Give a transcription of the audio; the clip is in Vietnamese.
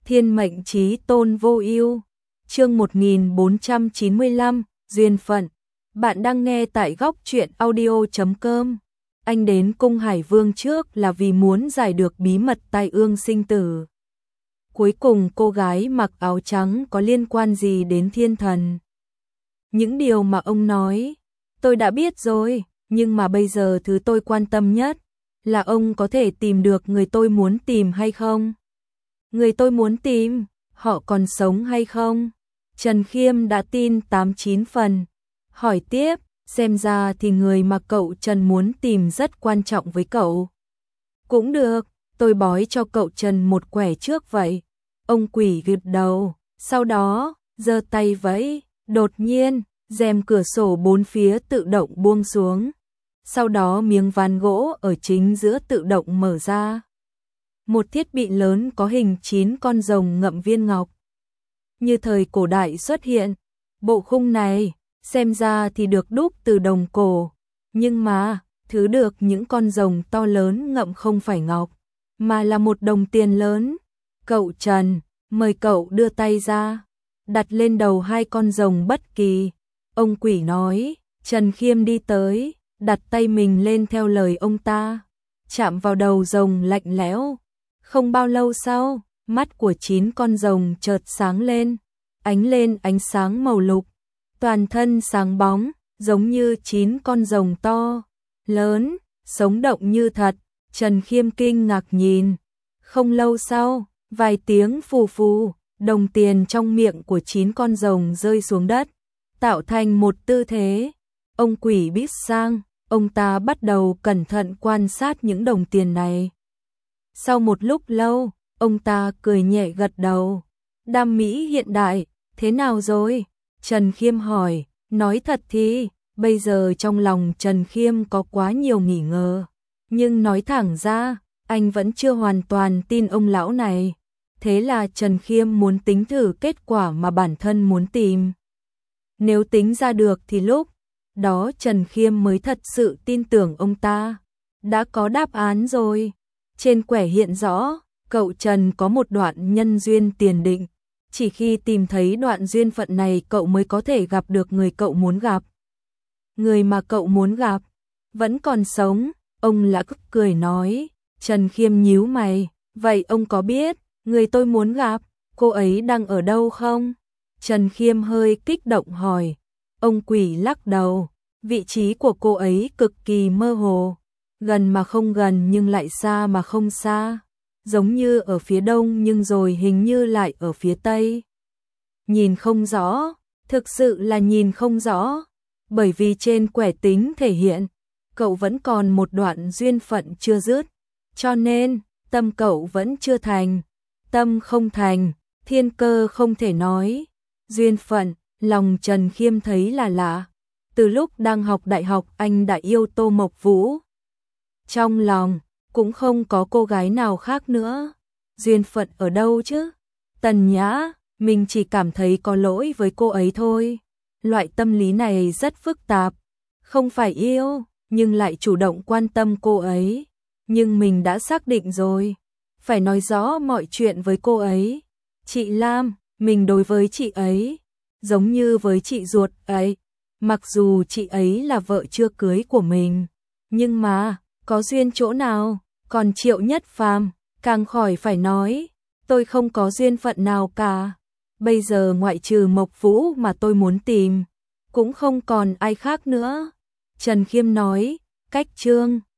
Thiên mệnh chí tôn vô ưu. Chương 1495, duyên phận. Bạn đang nghe tại góc truyện audio.com. Anh đến cung Hải Vương trước là vì muốn giải được bí mật tai ương sinh tử. Cuối cùng cô gái mặc áo trắng có liên quan gì đến thiên thần? Những điều mà ông nói, tôi đã biết rồi, nhưng mà bây giờ thứ tôi quan tâm nhất là ông có thể tìm được người tôi muốn tìm hay không? Người tôi muốn tìm, họ còn sống hay không? Trần Khiêm đã tin 89 phần. Hỏi tiếp, xem ra thì người mà cậu Trần muốn tìm rất quan trọng với cậu. Cũng được, tôi bói cho cậu Trần một quẻ trước vậy. Ông quỷ gật đầu, sau đó, giơ tay vẫy, đột nhiên, rèm cửa sổ bốn phía tự động buông xuống. Sau đó miếng ván gỗ ở chính giữa tự động mở ra. Một thiết bị lớn có hình 9 con rồng ngậm viên ngọc. Như thời cổ đại xuất hiện, bộ khung này, xem ra thì được đúc từ đồng cổ. Nhưng mà, thứ được những con rồng to lớn ngậm không phải ngọc, mà là một đồng tiền lớn. Cậu Trần, mời cậu đưa tay ra, đặt lên đầu hai con rồng bất kỳ. Ông quỷ nói, Trần Khiêm đi tới, đặt tay mình lên theo lời ông ta, chạm vào đầu rồng lạnh lẽo. Không bao lâu sau, mắt của 9 con rồng chợt sáng lên ánh sáng màu lục, toàn thân sáng bóng, giống như 9 con rồng to, lớn, sống động như thật. Trần Khiêm kinh ngạc nhìn. Không lâu sau, vài tiếng phù phù, đồng tiền trong miệng của 9 con rồng rơi xuống đất, tạo thành một tư thế. Ông quỷ biết sang, ông ta bắt đầu cẩn thận quan sát những đồng tiền này. Sau một lúc lâu, ông ta cười nhẹ gật đầu. Đam mỹ hiện đại, thế nào rồi? Trần Khiêm hỏi. Nói thật thì, bây giờ trong lòng Trần Khiêm có quá nhiều nghi ngờ. Nhưng nói thẳng ra, anh vẫn chưa hoàn toàn tin ông lão này. Thế là Trần Khiêm muốn tính thử kết quả mà bản thân muốn tìm. Nếu tính ra được thì lúc đó Trần Khiêm mới thật sự tin tưởng ông ta. Đã có đáp án rồi. Trên quẻ hiện rõ, cậu Trần có một đoạn nhân duyên tiền định. Chỉ khi tìm thấy đoạn duyên phận này cậu mới có thể gặp được người cậu muốn gặp. Người mà cậu muốn gặp vẫn còn sống, ông Lã cười nói. Trần Khiêm nhíu mày, vậy ông có biết người tôi muốn gặp, cô ấy đang ở đâu không? Trần Khiêm hơi kích động hỏi. Ông quỷ lắc đầu, vị trí của cô ấy cực kỳ mơ hồ. Gần mà không gần nhưng lại xa mà không xa. Giống như ở phía đông nhưng rồi hình như lại ở phía tây. Nhìn không rõ, thực sự là nhìn không rõ. Bởi vì trên quẻ tính thể hiện, cậu vẫn còn một đoạn duyên phận chưa dứt. Cho nên, tâm cậu vẫn chưa thành. Tâm không thành, thiên cơ không thể nói. Duyên phận, lòng Trần Khiêm thấy là lạ. Từ lúc đang học đại học anh đã yêu Tô Mộc Vũ. Trong lòng, cũng không có cô gái nào khác nữa. Duyên phận ở đâu chứ? Tần Nhã, mình chỉ cảm thấy có lỗi với cô ấy thôi. Loại tâm lý này rất phức tạp. Không phải yêu, nhưng lại chủ động quan tâm cô ấy. Nhưng mình đã xác định rồi. Phải nói rõ mọi chuyện với cô ấy. Chị Lam, mình đối với chị ấy, giống như với chị ruột ấy. Mặc dù chị ấy là vợ chưa cưới của mình. Nhưng mà, có duyên chỗ nào? Còn Triệu Nhất Phàm, càng khỏi phải nói, tôi không có duyên phận nào cả. Bây giờ ngoại trừ Mộc Vũ mà tôi muốn tìm, cũng không còn ai khác nữa. Trần Khiêm nói, cách chương